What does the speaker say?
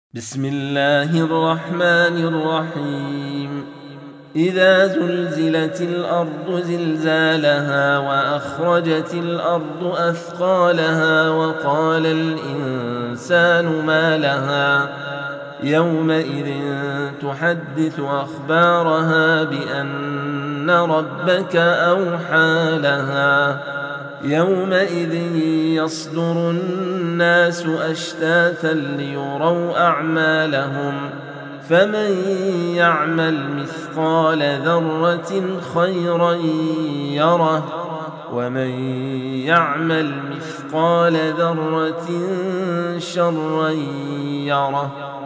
بسم الله الرحمن الرحيم. إذا زلزلت الأرض زلزالها وأخرجت الأرض أثقالها وقال الإنسان ما لها يومئذ تحدث أخبارها بأن ربك أوحى لها يومئذ يصدر الناس أشتاتا ليروا أعمالهم فمن يعمل مثقال ذرة خيرا يره ومن يعمل مثقال ذرة شرا يره.